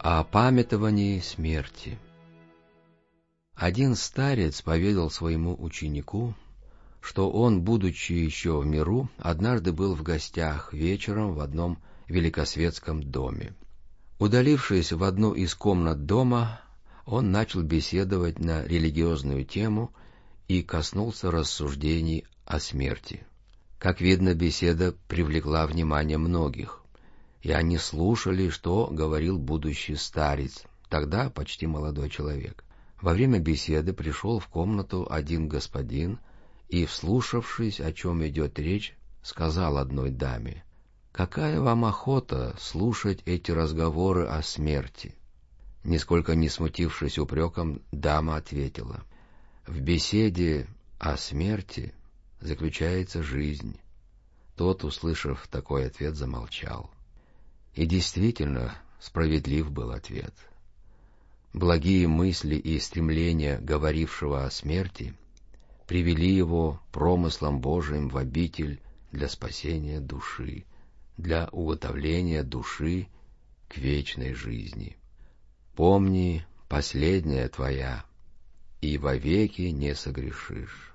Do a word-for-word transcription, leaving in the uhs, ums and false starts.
О памятовании смерти. Один старец поведал своему ученику, что он, будучи еще в миру, однажды был в гостях вечером в одном великосветском доме. Удалившись в одну из комнат дома, он начал беседовать на религиозную тему и коснулся рассуждений о смерти. Как видно, беседа привлекла внимание многих, и они слушали, что говорил будущий старец, тогда почти молодой человек. Во время беседы пришел в комнату один господин и, вслушавшись, о чем идет речь, сказал одной даме: «Какая вам охота слушать эти разговоры о смерти?» Нисколько не смутившись упреком, дама ответила: «В беседе о смерти заключается жизнь». Тот, услышав такой ответ, замолчал. И действительно, справедлив был ответ. Благие мысли и стремления говорившего о смерти привели его промыслом Божиим в обитель для спасения души, для уготовления души к вечной жизни. Помни, последняя твоя, и вовеки не согрешишь.